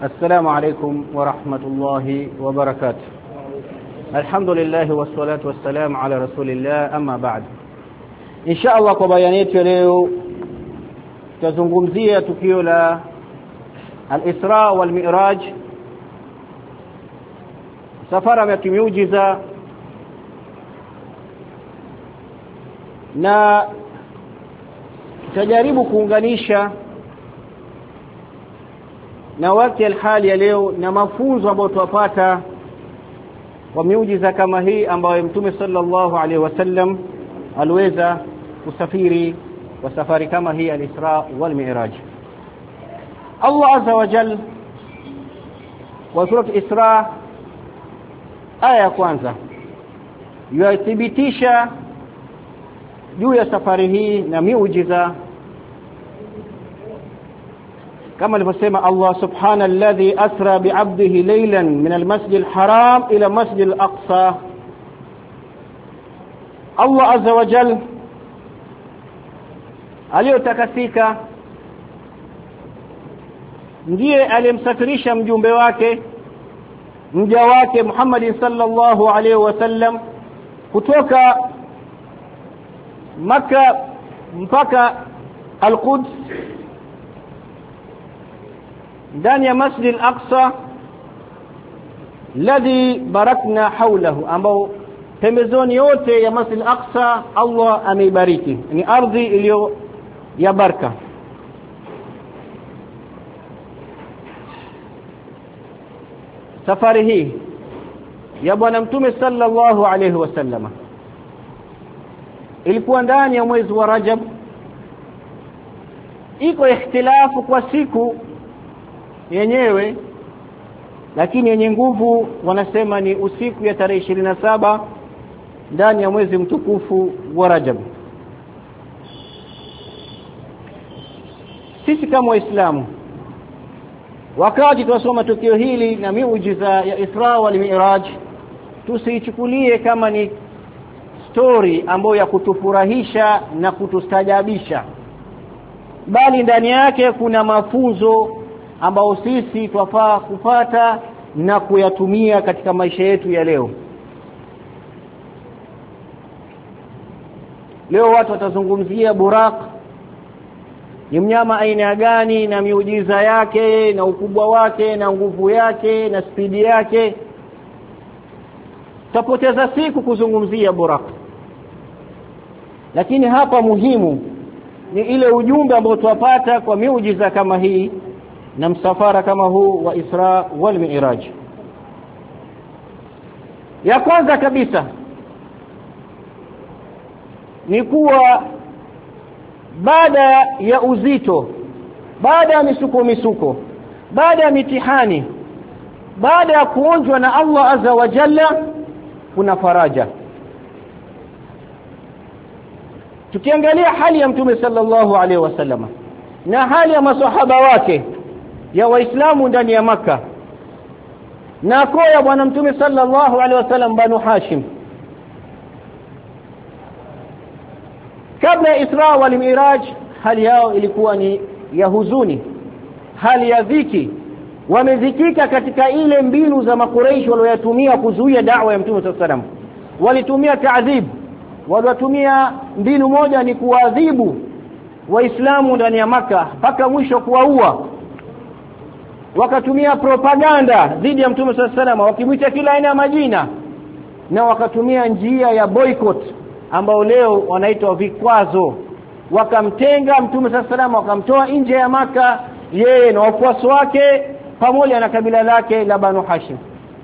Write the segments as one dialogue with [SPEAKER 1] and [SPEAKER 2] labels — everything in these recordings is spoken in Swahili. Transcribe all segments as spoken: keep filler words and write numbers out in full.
[SPEAKER 1] السلام عليكم ورحمة الله وبركاته. الحمد لله والصلاة والسلام على رسول الله. أما بعد, إن شاء الله kwa bayani yetu leo tutazungumzia tukio la al-Isra wal Mi'raj, safara ya kimiujiza, na tutajaribu kuunganisha na wakati alhali ya leo na mafunzo ambayo tuwapata kwa miujiza kama hii ambayo Mtume sallallahu alaihi wasallam aliweza kusafiri kwa safari kama hii al-Isra wal Mi'raj. Allah azza wa jalla kwa sura Isra aya ya kwanza yathibitisha juu ya safari hii na miujiza كما alivyosema Allah subhana alladhi asra bi'abdihi laylan min al-masjid al-haram ila masjid al-aqsa. Allah azza wa jalla aliyotakasika ndiye aliyemsafirisha mjumbe wake mja wake Muhammad sallallahu alaihi wasallam kutoka Makkah mpaka al-Quds ndani ya Masjid al-Aqsa alladhi barakna hawlahu, ambao pembezoni yote ya Masjid al-Aqsa Allah ameibariki, ni ardhi iliyo ya baraka. Safari hii ya bwana Mtume sallallahu alayhi wasallam ilikuwa ndani ya mwezi wa Rajab. Iko ikhtilafu kwa siku yenyewe, lakini yenye nguvu wanasema ni usiku ya tarehe ishirini na saba ndani ya mwezi mtukufu wa Rajab. Sisi kama Waislamu, wakati tunasoma tukio hili na miujiza ya Isra wal Mi'raj, tusichukulie kama ni story ambayo ya kutufurahisha na kutustajabisha, bali ndani yake kuna mafunzo ambao sisi twafaa kupata na kuyatumia katika maisha yetu ya leo. Leo watu watazungumzia Buraq, ni mnyama aina gani na miujiza yake na ukubwa wake na nguvu yake na spidi yake. Tutapoteza siku kuzungumzia Buraq, lakini hapa muhimu ni ile ujumbe ambao tuwapata kwa miujiza kama hii na msafara kama huu wa Isra wal Mi'raj. Ya kwanza kabisa ni kuwa baada ya uzito, baada ya misuko misuko, baada ya mitihani, baada ya kuonjwa na Allah azza wa jalla, kuna faraja. Tukiangalia hali ya Mtume sallallahu alaihi wasallam na hali ya maswahaba wake ya Waislamu ndani ya Makkah, na kwa ya bwana Mtume sallallahu alaihi wasallam Banu Hashim, kabla ya Isra wal Mi'raj, hali yao ilikuwa ni ya huzuni, hali ya dhiki. Wamedhikika katika ile mbinu za Makuraish walioyatumia kuzuia da'wa ya Mtume sallallahu alaihi wasallam. Walitumia ta'dhib, walitumia mbinu moja ni kuadhibu Waislamu ndani ya Makkah mpaka mwisho kuwaua. Wakatumia propaganda dhidi ya Mtume sallallahu alaihi wasallam, wakimwita kila aina ya majina, na wakatumia njia ya boycott ambao leo wanaitwa vikwazo. Wakamtenga Mtume sallallahu alaihi wasallam, wakamtoa nje ya Makkah, yeye na wafuasi wake pamoja na kabila lake la Banu Hashim.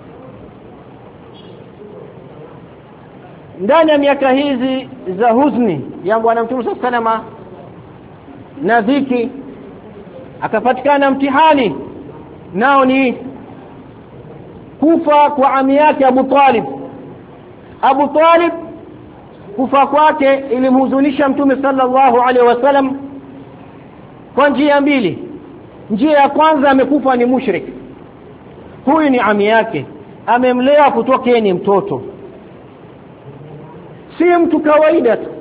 [SPEAKER 1] Ndani ya miaka hizi za huzuni ya bwana Mtume sallallahu alaihi wasallam na dhiki, akapatikana mtihani, nao ni kufa kwa ami yake Abu Talib. Abu Talib kufa kwake ilimhuzunisha Mtume sallallahu alaihi wasallam kwa njia mbili. Njia ya kwanza, amekufa ni mushrik. Huyu ni ami yake, amemlea kutoka yeye ni mtoto, si mtu kawaida tu.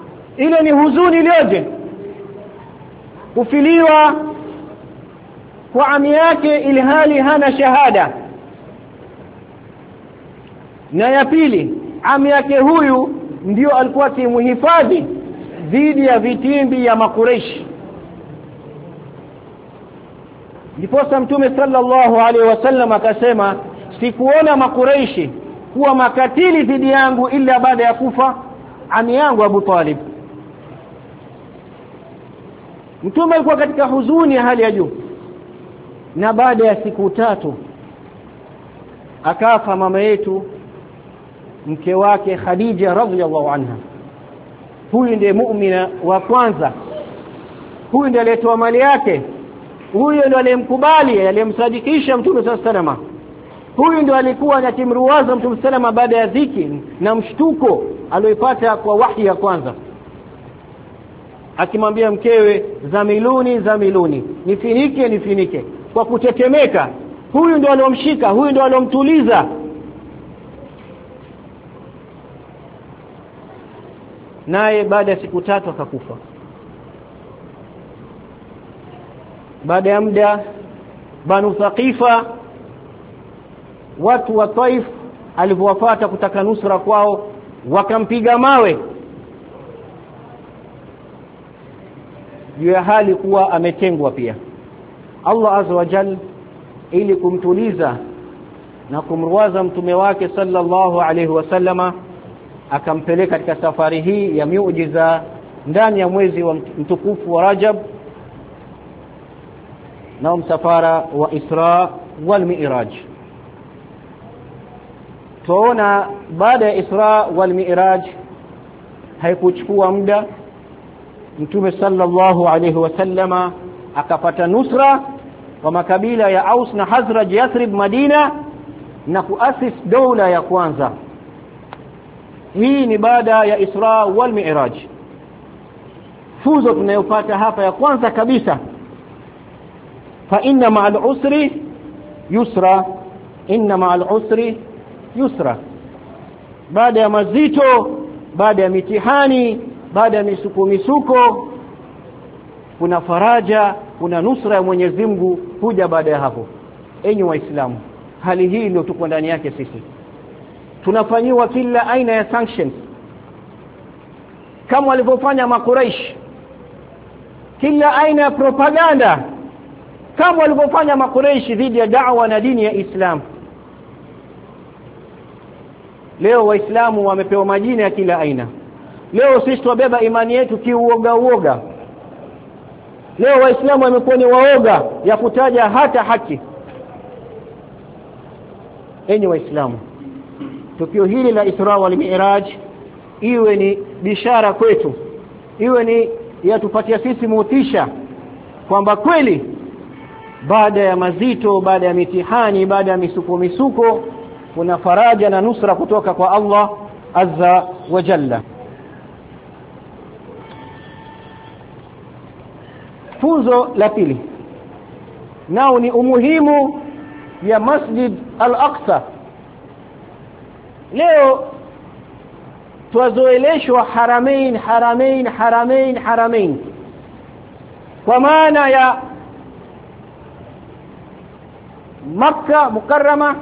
[SPEAKER 1] Ile ni huzuni iliyoje, kufiliwa kwa ami yake ilhali hana shahada. Na ya pili, ami yake huyu ndio alikuwa kimhifadhi dhidi ya vitimbi ya Makureishi. Ndipo Mtume sallallahu alaihi wasallam akasema, sikuona Makureishi kuwa makatili dhidi yangu ila baada ya kufa ami yangu Abu Talib. Mtume alikuwa katika huzuni ya hali ya juu, na baada ya siku tatu akafa mama yetu mke wake Khadija radhiyallahu anha. Huyu ndiye muumina wa kwanza, huyu ndiye aliyetoa mali yake, huyu ndiye aliyemkubali, aliyemsadikisha Mtume sallallahu alaihi wasallam. Huyu ndiye alikuwa anatimruwaza Mtume sallallahu baada ya dhiki na mshtuko aliyopata kwa wahi ya kwanza, akimwambia mkewe, zamiluni zamiluni, nifinike nifinike, kwa kutetemeka. Huyu ndiye aliyomshika, huyu ndiye aliyomtuliza. Naye baada ya siku tatu akakufa. Baada ya muda, Banu Thaqifa, watu wa Taif alipowafuata kutaka nusra kwao, wakampiga mawe juu ya hali kuwa ametengwa pia. Allah azza wa jalla ili kumtuliza na kumruwaza mtume wake sallallahu alaihi wasallama, akampeleka katika safari hii ya miujiza ndani ya mwezi wa mtukufu wa Rajab, na msafara wa Isra wal Mi'raj. Tuona baada ya Isra wal Mi'raj haikuchukua muda, Mtume sallallahu alaihi wasallama akapata nusra kwa makabila ya Aus na Hazraj Yathrib Madina, na kuasis dola ya kwanza. Hii ni baada ya Isra wal Mi'raj. Funzo tunayopata hapa ya kwanza kabisa, fa inna ma'al usri yusra, inna ma'al usri yusra. Baada ya mazito, baada ya mitihani, baada ya misuko misuko, kuna faraja, kuna nusra ya Mwenyezi Mungu huja baada ya hapo. Enyi Waislamu, hali hii ndio tuko ndani yake sisi. Tunafanyiwa kila aina ya sanctions kama walivyofanya Makuraish, kila aina ya propaganda kama walivyofanya Makuraish dhidi ya da'wa na dini ya Islam. Leo Waislamu wamepewa majina ya kila aina. Leo sisi tubeba imani yetu kiuoga uoga. Leo Waislamu wamekuwa ni waoga ya kutaja hata haki. Enyi Waislamu, tukio hili la Isra wal Mi'raj iwe ni bishara kwetu, iwe ni yatupatia sisi motisha kwamba kweli baada ya mazito, baada ya mitihani, baada ya misuko misuko, kuna faraja na nusra kutoka kwa Allah azza wa jalla. Funzo la pili nao ni umuhimu ya Masjid Al-Aqsa. Leo tuwazoeleshwa haramain haramain haramain haramain, kwa maana ya Makka Mukarrama,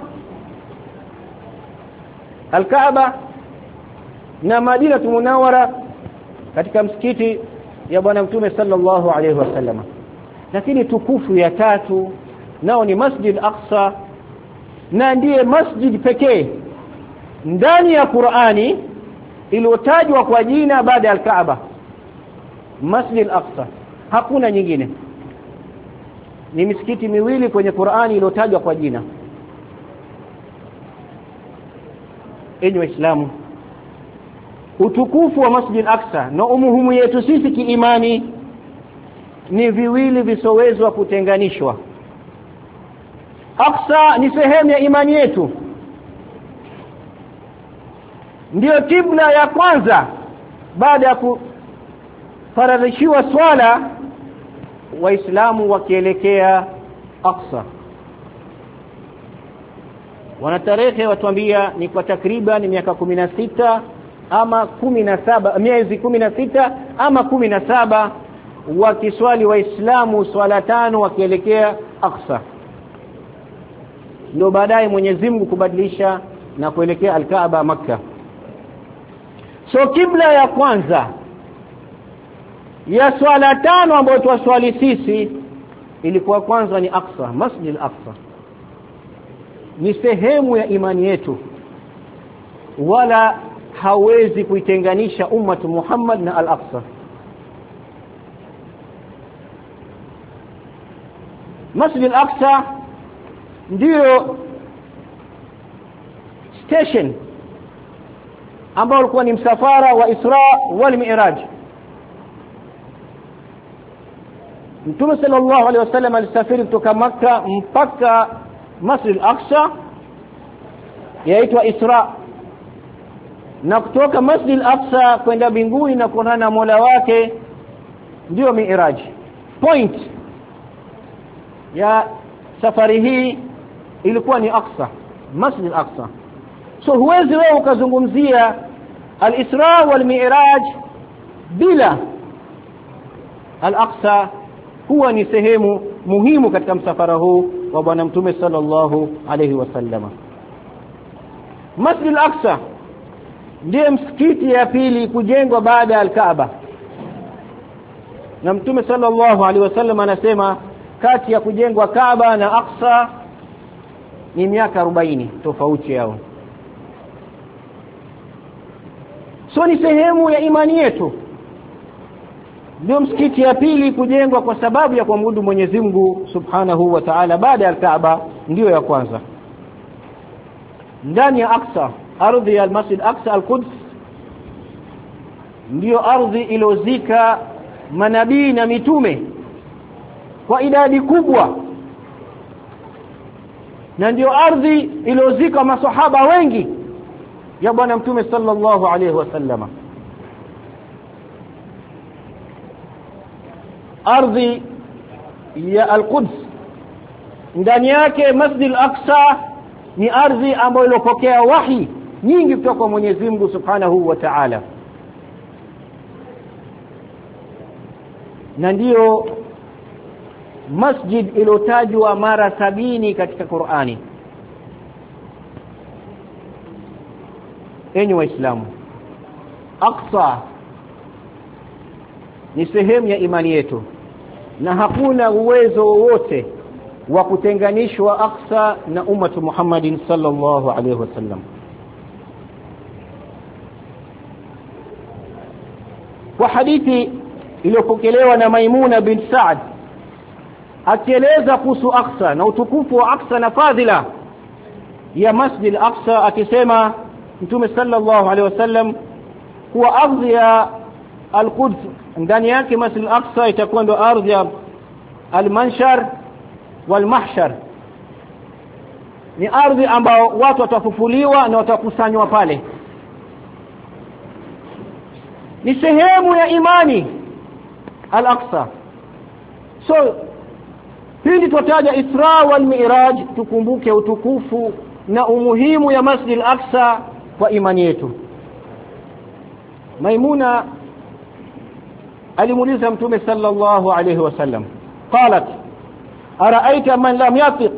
[SPEAKER 1] Al-Kaaba na Madina Munawwara katika msikiti ya Bwana Mtume sallallahu alaihi wasallam. Lakini tukufu ya tatu nao ni Masjid Al-Aqsa, na ndiye masjid pekee ndani ya Qur'ani iliyotajwa kwa jina baada ya Al-Kaaba. Masjid Al-Aqsa, hakuna nyingine. Ni misikiti miwili kwenye Qur'ani iliyotajwa kwa jina. Enyi Waislamu, utukufu wa Masjid Al-Aqsa na umuhimu yetu sisi kiimani ni viwili visowezwa kutenganishwa. Aqsa ni sehemu ya imani yetu, ndio kibla ya kwanza baada ya kufaradhishiwa swala, Waislamu wakielekea Aqsa. Wana tarehe watuambia ni kwa takriban miaka kumi na sita ama kumi na saba, miezi kumi na sita ama kumi na saba wakiswali waislamu swala tano wakielekea Aqsa, ndio baadaye Mwenyezi Mungu kubadilisha na kuelekea Al-Kaaba Makkah. So kibla ya kwanza ya swala tano ambayo tuwaswali sisi ilikuwa kwanza ni Aqsa, Masjid al-Aqsa. Ni sehemu ya imani yetu, wala hawezi kuitenganisha ummatu Muhammad na Al-Aqsa. Masjid al-Aqsa ndio station ambao ulikuwa ni msafara wa Isra wal Mi'raj. Mtume sallallahu alaihi wasallam alisafiri kutoka Makka mpaka Masjid al-Aqsa, yaitwa Isra, na kutoka Masjid al-Aqsa kwenda mbinguni na kuonana na Mola wake ndio Mi'raj. Point ya safari hii ilikuwa ni Aqsa, Masjid al-Aqsa. So huwezi wewe ukazungumzia al-Isra wal Mi'raj bila al-Aqsa. Huwa ni sehemu muhimu katika msafara huu wa bwana Mtume sallallahu alayhi wasallam. Masjid al-Aqsa ndiye msikiti ya pili kujengwa baada ya al-Kaaba, na Mtume sallallahu alayhi wasallam anasema kati ya kujengwa Kaaba na Aqsa ni miaka arobaini tofauti yao. So ni sehemu ya imani yetu. Ndio msikiti ya pili kujengwa kwa sababu ya kuabudu Mwenyezi Mungu Subhanahu wa Ta'ala baada ya Kaaba, ndio ya kwanza. Ndani ya Aqsa, ardhi ya Masjid Aqsa al-Quds, ndio ardhi ilozika manabii na mitume kwa idadi kubwa, na ndio ardhi ilozika masahaba wengi ya bwana Mtume sallallahu alayhi wasallam. Ardhi ya al-Quds ndani yake Masjid al-Aqsa ni ardhi ambayo ilipokea wahi nyingi kutoka kwa Mwenyezi Mungu Subhanahu wa Ta'ala, na ndio masjid ilotajwa mara sabini katika Qur'ani. Enyi Waislamu, Aqsa ni sehemu ya imani yetu, na hakuna uwezo wowote wa kutenganishwa Aqsa na ummatu Muhammadin sallallahu alayhi wasallam. Kwa hadithi iliyopokelewa na Maimuna bin Sa'd akieleza kuhusu Aqsa na utukufu wa Aqsa na fadhila ya Masjid al-Aqsa, akisema Mtume sallallahu alayhi wasallam kuwa ardhi ya al-Quds ndani yake Masjid al-Aqsa itakuwa ndo ardhi ya al-Manshar wal-Mahshar. Ni ardhi ambao watu watafufuliwa na watakusanywa pale. Ni sehemu ya imani al-Aqsa. So pindi tutaja Isra wal Mi'raj, tukumbuke utukufu na umuhimu ya Masjid al-Aqsa kwa imani yetu. Maimuna alimuuliza Mtume sallallahu alayhi wasallam, qalat araaita man lam yatiq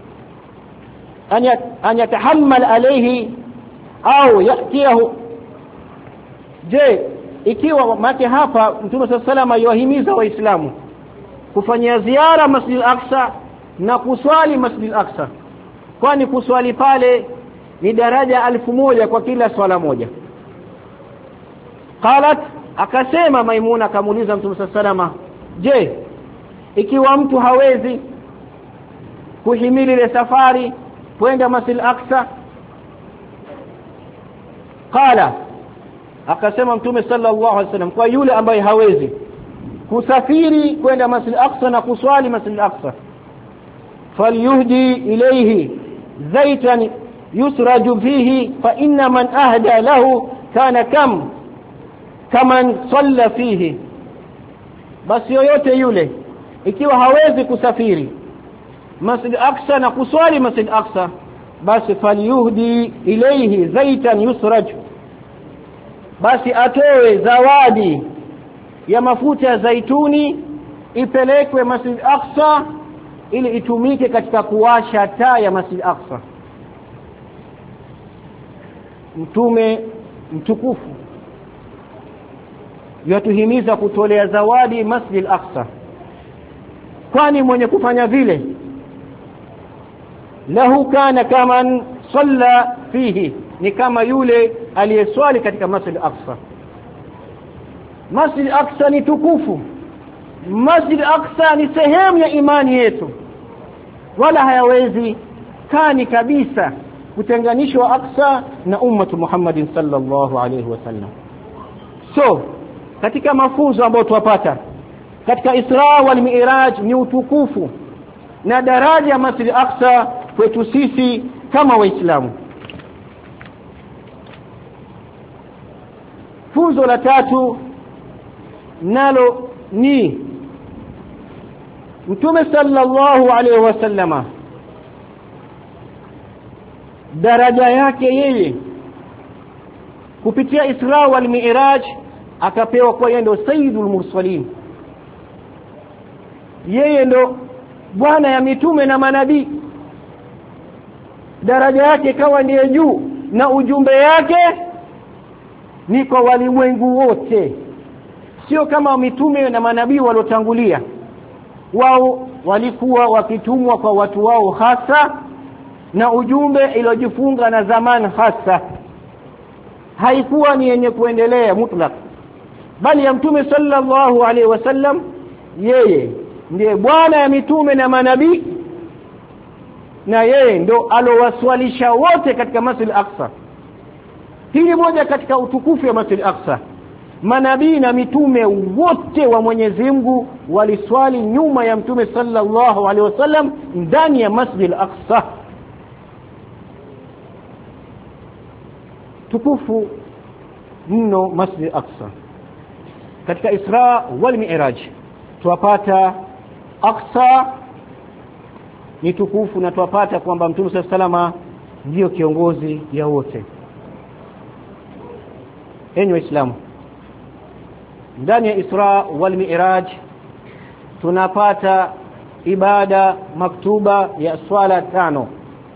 [SPEAKER 1] an yatahammal alayhi au yatiyahu. Je, ikiwa maki hapa Mtume sallallahu alayhi wasallam ayuhimiza waislamu kufanyia ziara Masjid al-Aqsa na kuswali Masjid al-Aqsa, kwani kuswali pale ni daraja alfu moja kwa kila swala moja. Qalat, akasema Maimuna akamuuliza Mtume sallallahu, je, ikiwa mtu hawezi kuhimili ile safari kwenda Masjid al-Aqsa? Qala, akasema Mtume sallallahu alaihi wasallam, kwa yule ambaye hawezi kusafiri kwenda Masjid al-Aqsa na kuswali Masjid al-Aqsa, falyuhdi ilayhi zaitan yusraju fihi fa inna man ahda lahu kana kam kaman salla fihi. Basi yoyote yule ikiwa hawezi kusafiri Masjid al-Aqsa na kuswali Masjid al-Aqsa, basi falyuhdi ilayhi zaitan yusraju, basi atoe zawadi ya mafuta ya zaituni ipelekwe Masjid Aqsa ili itumike katika kuwasha taa ya Masjid Aqsa. Mtume mtukufu yatuhimiza kutolea zawadi Masjid Aqsa, kwani mwenye kufanya vile lahu kana kaman salla fihi, ni kama yule aliyeswali katika Masjid Aqsa. Masjid Aqsa ni tukufu. Masjid Aqsa ni sehemu ya imani yetu, wala hayawezi kani kabisa kutenganishwa Aqsa na ummatu Muhammadin sallallahu alayhi wasallam. So katika mafunzo ambayo tuwapata katika Isra wal Mi'raj ni utukufu na daraja ya Masjid Aqsa kwetu sisi kama Waislamu. Funzo la tatu nalo ni Mtume sallallahu alayhi wasallama daraja yake yeye kupitia Isra wal Mi'raj akapewa kwa yeye ndo Sayyidul Mursalin, yeye ndo bwana ya mitume na manabii. Daraja yake kawa ndiye juu na ujumbe yake ni kwa walimwengu wote, sio kama mitume na manabii waliotangulia. Wao walikuwa wakitumwa kwa watu wao hasa na ujumbe iliojifunga na zamani hasa, haikuwa ni yenye kuendelea mutlaq, bali ya Mtume sallallahu alaihi wasallam yeye ndiye bwana ya mitume na manabii, na yeye ndo alowaswalisha wote katika Masjid Aqsa. Hili moja katika utukufu ya Masjid Aqsa. Manabii na mitume wote wa Mwenyezi Mungu waliswali nyuma ya Mtume sallallahu alaihi wasallam ndani ya Masjid Aqsa. Tukufu mno Masjid Aqsa. Katika Isra wal Mi'raj tuwapata Aqsa ni tukufu, na tuwapata kwamba Mtume sallallahu alaihi wasallam ndio kiongozi ya wote. Enyi Waislamu, ndani ya Isra wal Mi'raj tunapata ibada maktuba ya swala tano.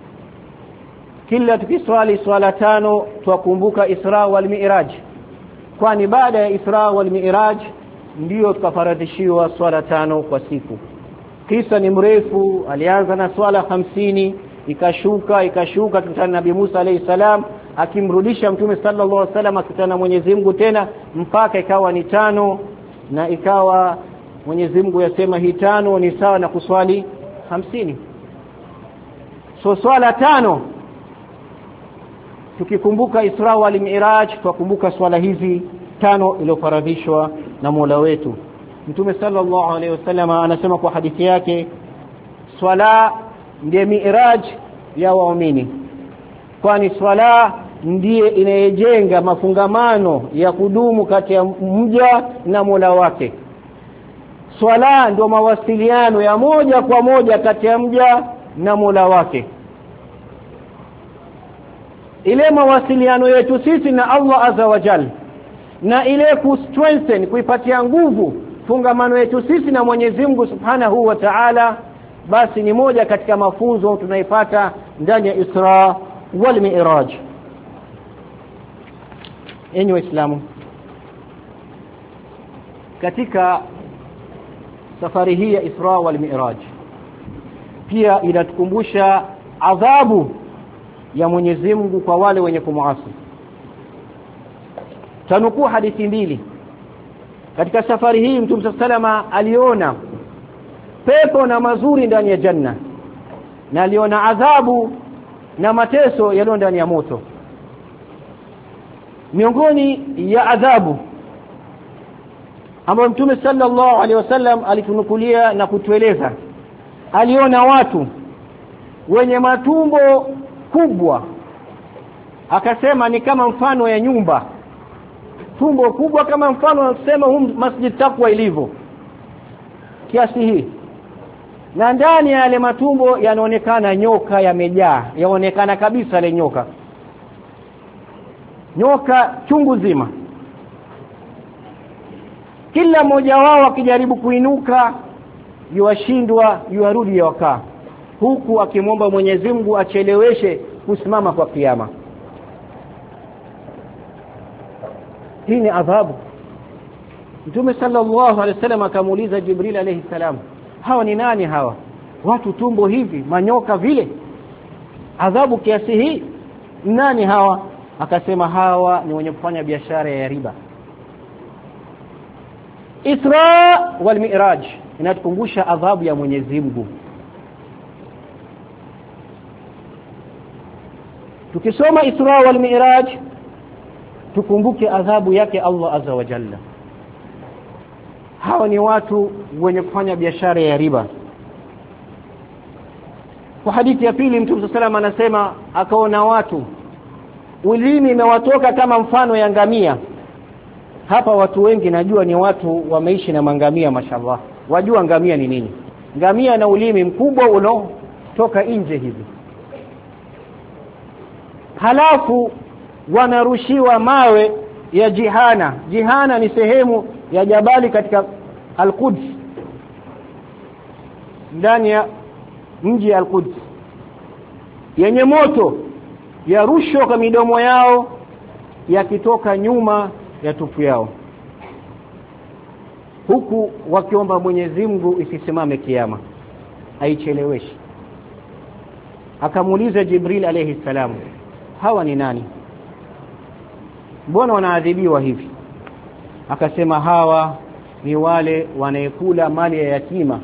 [SPEAKER 1] Kila tukiswali swala tano tukumbuka Isra wal Mi'raj, kwani baada ya Isra wal Mi'raj ndio tukafaradhishiwa swala tano kwa siku. Kisa ni mrefu, alianza na swala hamsini, ikashuka ikashuka kutana Nabii Musa alayhi salam akimrudisha Mtume sallallahu alaihi wasallam akutana na Mwenyezi Mungu tena, mpaka ikawa ni tano, na ikawa Mwenyezi Mungu yasema hii tano ni sawa na kuswali hamsini. So swala tano tukikumbuka Isra wal Mi'raj tukumbuka swala hizi tano iliyofaradhishwa na Mola wetu. Mtume sallallahu alaihi wasallam anasema kwa hadithi yake, swala ndiye mi'raj ya waumini, kwani swala ndiye inayejenga mafungamano ya kudumu kati ya mja na Mola wake. Swala ndio mawasiliano ya moja kwa moja kati ya mja na Mola wake. Ile mawasiliano yetu sisi na Allah azza wa jalla, na ile ku strengthen, kuipatia nguvu fungamano yetu sisi na Mwenyezi Mungu Subhanahu wa Ta'ala, basi ni moja katika mafunzo tunaipata ndani ya Isra wal Mi'raj. Enyi Waislamu, katika safari hii ya Isra wal Mi'raj pia inatukumbusha adhabu ya Mwenyezi Mungu kwa wale wenye kumuasi. Tanukuu hadithi mbili. Katika safari hii Mtume salama aliona pepo na mazuri ndani ya janna, na aliona adhabu na mateso yaliyo ndani ya moto. Miongoni ya adhabu ambayo Mtume sallallahu alaihi wasallam alitunukulia na kutueleza, aliona watu wenye matumbo kubwa, akasema ni kama mfano ya nyumba, tumbo kubwa kama mfano anasema hum Masjid Taqwa ilivyo kiasi hii, na ndani ya yale matumbo yanaonekana nyoka yamejaa, yaonekana kabisa ile nyoka nyoka chungu zima. kila mmoja wao akijaribu kuinuka yuashindwa, yuarudi yakaa, huku akimwomba Mwenyezi Mungu acheleweshe kusimama kwa kiyama. Hii ni adhabu. Mtume sallallahu alaihi wasallam akamuuliza Jibril alayhi salam, hawa ni nani hawa? Watu tumbo hivi, manyoka vile, adhabu kiasi hii, nani hawa? Akasema hawa ni wenye kufanya biashara ya riba. Isra wal Mi'raj inatukumbusha adhabu ya Mwenyezi Mungu. Tukisoma Isra wal Mi'raj tukumbuke adhabu yake Allah azza wa jalla. Hawa ni watu wenye kufanya biashara ya riba. Kwa hadithi ya pili Mtume sallallahu alayhi wasallam anasema akaona watu ulimi imewatoka kama mfano ya ngamia. Hapa watu wengi najua ni watu wameishi na mangamia, mashallah. Wajua ngamia ni nini? Ngamia na ulimi mkubwa unaotoka nje hivi. Halafu wanarushiwa mawe ya Jihana. Jihana ni sehemu ya jabali katika Al-Quds, ndani ya mji Al-Quds, yenye moto, yarushwa kwa midomo yao yakitoka nyuma ya tupu yao, huku wakiomba Mwenyezi Mungu isisimame kiyama, aicheleweshi. Akamuuliza Jibril alayhi salam, hawa ni nani? Mbona wanaadhibiwa hivi? Akasema hawa ni wale wanayekula mali ya yatima.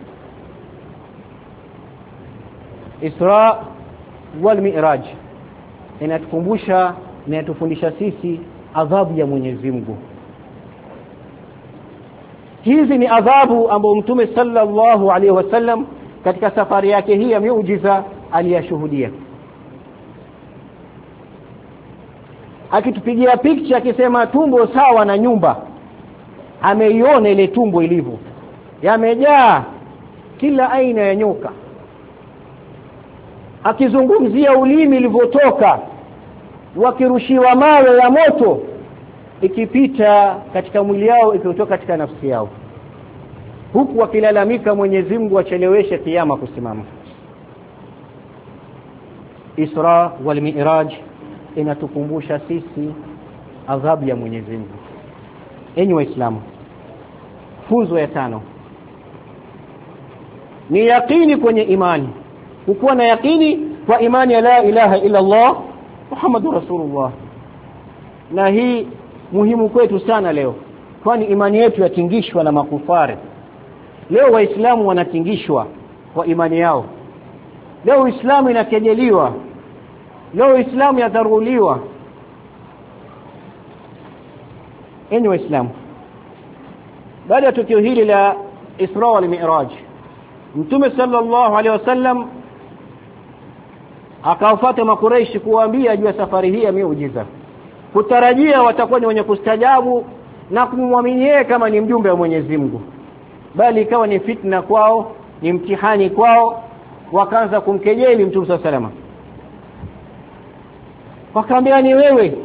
[SPEAKER 1] Isra wal Mi'raj inatukumbusha na inatufundisha sisi adhabu ya Mwenyezi Mungu. Hizi ni adhabu ambazo Mtume sallallahu alaihi wasallam katika safari yake hii ya miujiza aliyashuhudia, akitupigia picture akisema tumbo sawa na nyumba. Ameiona ile tumbo ilivyo, yamejaa kila aina ya nyoka. Akizungumzia ulimi ulivyotoka, wakirushiwa mawe ya moto ikipita katika mwili yao ikitoka katika nafsi yao, huku wakilalamika Mwenyezi Mungu acheleweshe kiyama kusimama. Isra wal Mi'raj inatukumbusha sisi adhabu ya Mwenyezi Mungu. Enyi Waislamu, funzo ya tano ni yaqini kwenye imani. Kuwa na yaqini kwa imani ya la ilaha illa Allah Muhammadur Rasulullah. Na hii muhimu kwetu sana leo, kwani imani yetu yatingishwa na makufari. Leo Waislamu wanatingishwa kwa imani yao. Leo Uislamu inakejeliwa. Leo Uislamu yadharuliwa. Enyi Waislamu, baada ya tukio hili la Isra wal Mi'raj, Mtume sallallahu alaihi wasallam akawafuata Makuraishi kuwaambia juu ya safari hii ya miujiza, kutarajia watakuwa ni wenye kustajabu na kumwamini yeye kama ni mjumbe wa Mwenyezi Mungu, bali ikawa ni fitna kwao, ni mtihani kwao. Wakaanza kumkejeli Mtume sallallahu alaihi wasallam, wakaambia, ni wewe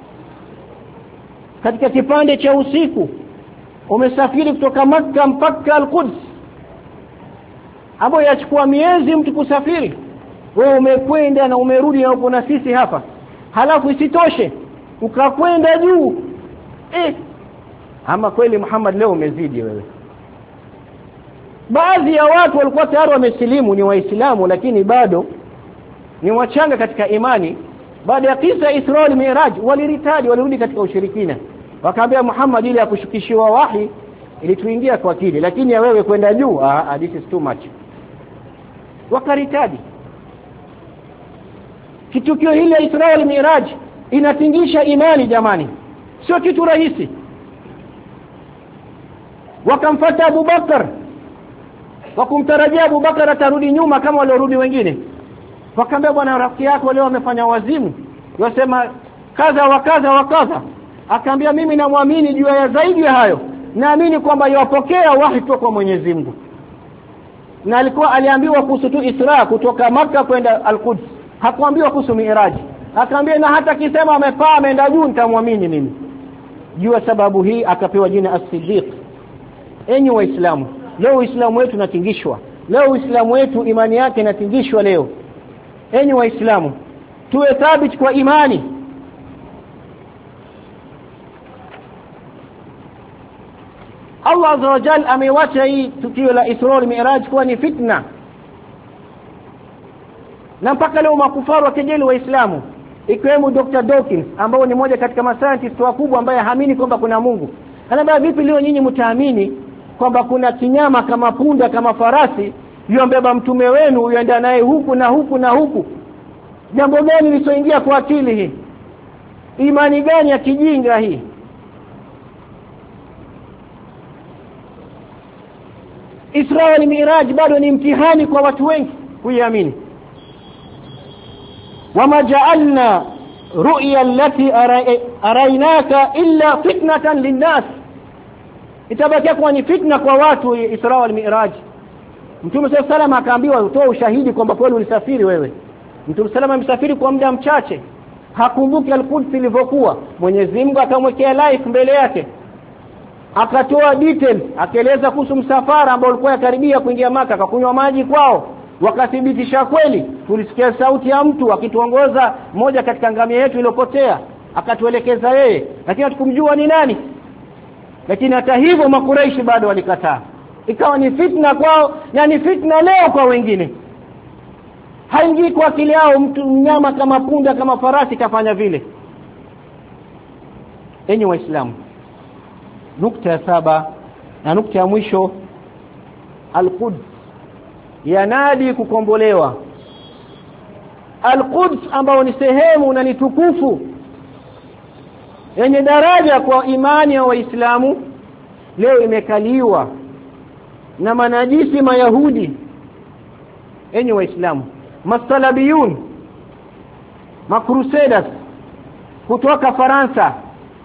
[SPEAKER 1] katika kipande cha usiku umesafiri kutoka Makka mpaka Al-Quds, ambapo yachukua miezi mtu kusafiri, wewe umekwenda na umerudi na uko na sisi hapa, halafu isitoshe ukakwenda juu. Eh, ama kweli Muhammad leo umezidi wewe. Baadhi ya watu walikuwa tayari wamesilimu, ni Waislamu, lakini bado ni wachanga katika imani. Baada ya kisa Isra wal Mi'raj waliritadi, walirudi katika ushirikina. Wakaambia Muhammad, ile ya kushukishiwa wahi ili tuingia kwa akili, lakini ya wewe kwenda juu, ah, this is too much. Wakaritadi. Kitukio hili Isra wal Mi'raj inatingisha imani jamani, sio kitu rahisi. Wakamfuata Abu Bakar, wakumtarajia Abu Bakar atarudi nyuma kama waliorudi wengine. Wakaambia, bwana, rafiki yako leo amefanya wazimu, yasema kaza wa kaza wa kaza. Akaambia, mimi namwamini juu ya zaidi ya hayo, naamini kwamba yawapokea wahi kutoka kwa Mwenyezi Mungu. Na alikuwa aliambiwa kuhusu tu Isra kutoka Makka kwenda Al-Quds, hakuambiwa kuhusu Mi'raj. Akaambia, na hata kisema amepaa ameenda juu nitamwamini mimi. jua sababu hii akapewa jina as-Siddiq. Enyi waislamu, leo uislamu wetu unatingishwa, leo uislamu wetu imani yake inatingishwa leo. Enyi waislamu, tuwe thabiti kwa imani. Allah azza wa jalla amewacha hii tukio la Isra wal Mi'raj kuwa ni fitna, na mpaka leo makufaru wakejeli waislamu, ikiwemo Doctor Dawkins ambao ni mmoja katika mascientist wakubwa ambaye haamini kwamba kuna Mungu. Anambia vipi leo nyinyi mtaamini kwamba kuna kinyama kama punda kama farasi yombeba mtume wenu uenda naye huku na huku na huku? Jambo gani lisoingia kwa akili hii? Imani gani ya kijinga hii? Isra wal Mi'raj bado ni mtihani kwa watu wengi kuiamini. wama ja'alna ru'ya allati araynaka illa fitnatan linnas, itabakia kuwa ni fitna kwa watu. Isra wal Mi'raj, Mtume sallallahu alayhi wasallam akaambiwa utoe ushahidi kwamba kweli ulisafiri wewe. Mtume sallallahu amesafiri kwa muda mchache, hakumbuki al-Quds ilivyokuwa. Mwenyezi Mungu akamwekea life mbele yake, akatoa details, akaeleza kuhusu msafara ambao ulikuwa karibia kuingia Maka, akakunywa maji kwao, wakathibitisha kweli. Tulisikia sauti ya mtu akituongoza, moja katika ngamia yetu iliyopotea, akatuelekeza yeye, lakini hatukumjua ni nani. Lakini hata hivyo makuraishi bado walikataa. Ikawa ni fitna kwao, na ni fitna leo kwa wengine. Haingii kwa akili yao mtu mnyama kama punda kama farasi kafanya vile. Enyi waislamu, nukta ya saba na nukta ya mwisho, al-Quds yanadi kukombolewa. Al-Quds ambao ni sehemu na ni tukufu yenye daraja kwa imani ya waislamu, leo imekaliwa na manajisi mayahudi. Enyi waislamu, masalabiyun, macrusaders kutoka Faransa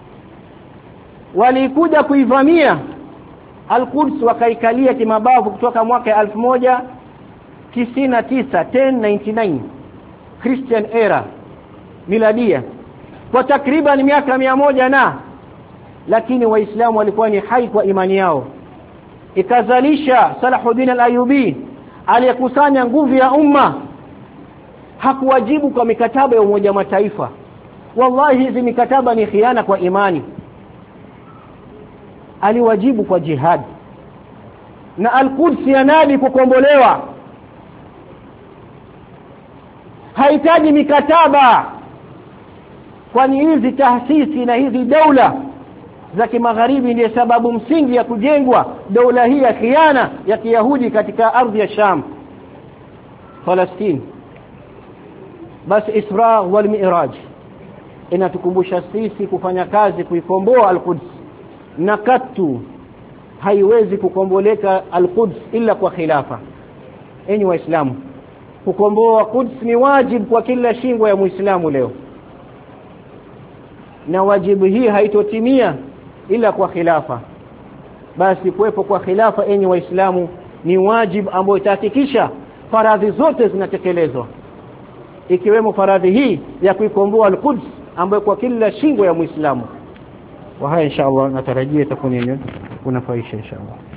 [SPEAKER 1] walikuja kuivamia Al-Quds, wakaikalia kimabavu kutoka mwaka elfu moja tisini na tisa elfu moja tisini na tisa Christian era miladia, kwa takriban miaka mia moja na lakini waislamu walikuwa ni hai kwa imani yao. Ikazalisha Salahuddin al-Ayyubi aliyekusanya nguvu ya umma. Hakuwajibu kwa mikataba ya Umoja Mataifa. Wallahi hizi mikataba ni khiana kwa imani. Aliwajibu kwa jihad, na Al-Quds yanadi kukombolewa. Haitaji mikataba, kwani hizi taasisi na hizi daula za kimagharibi ndiye sababu msingi ya kujengwa daula hii ya khiana ya Kiyahudi katika ardhi ya Sham, Palestine. Basi Isra wal Mi'raj inatukumbusha sisi kufanya kazi kuikomboa Al-Quds, na katu haiwezi kukomboleka Al-Quds ila kwa khilafa. Enyi waislamu, kukomboa Quds ni wajibu kwa kila shingo ya Muislamu leo, na wajibu hii haitotimia ila kwa khilafa. Basi kuwepo kwa khilafa, enyi waislamu, ni wajibu ambao itahakikisha faradhi zote zinatekelezwa, ikiwemo faradhi hii ya kuikomboa Al-Quds ambayo kwa kila shingo ya Muislamu. Wa haya inshallah natarajia itakuwa ni kunafaisha inshallah.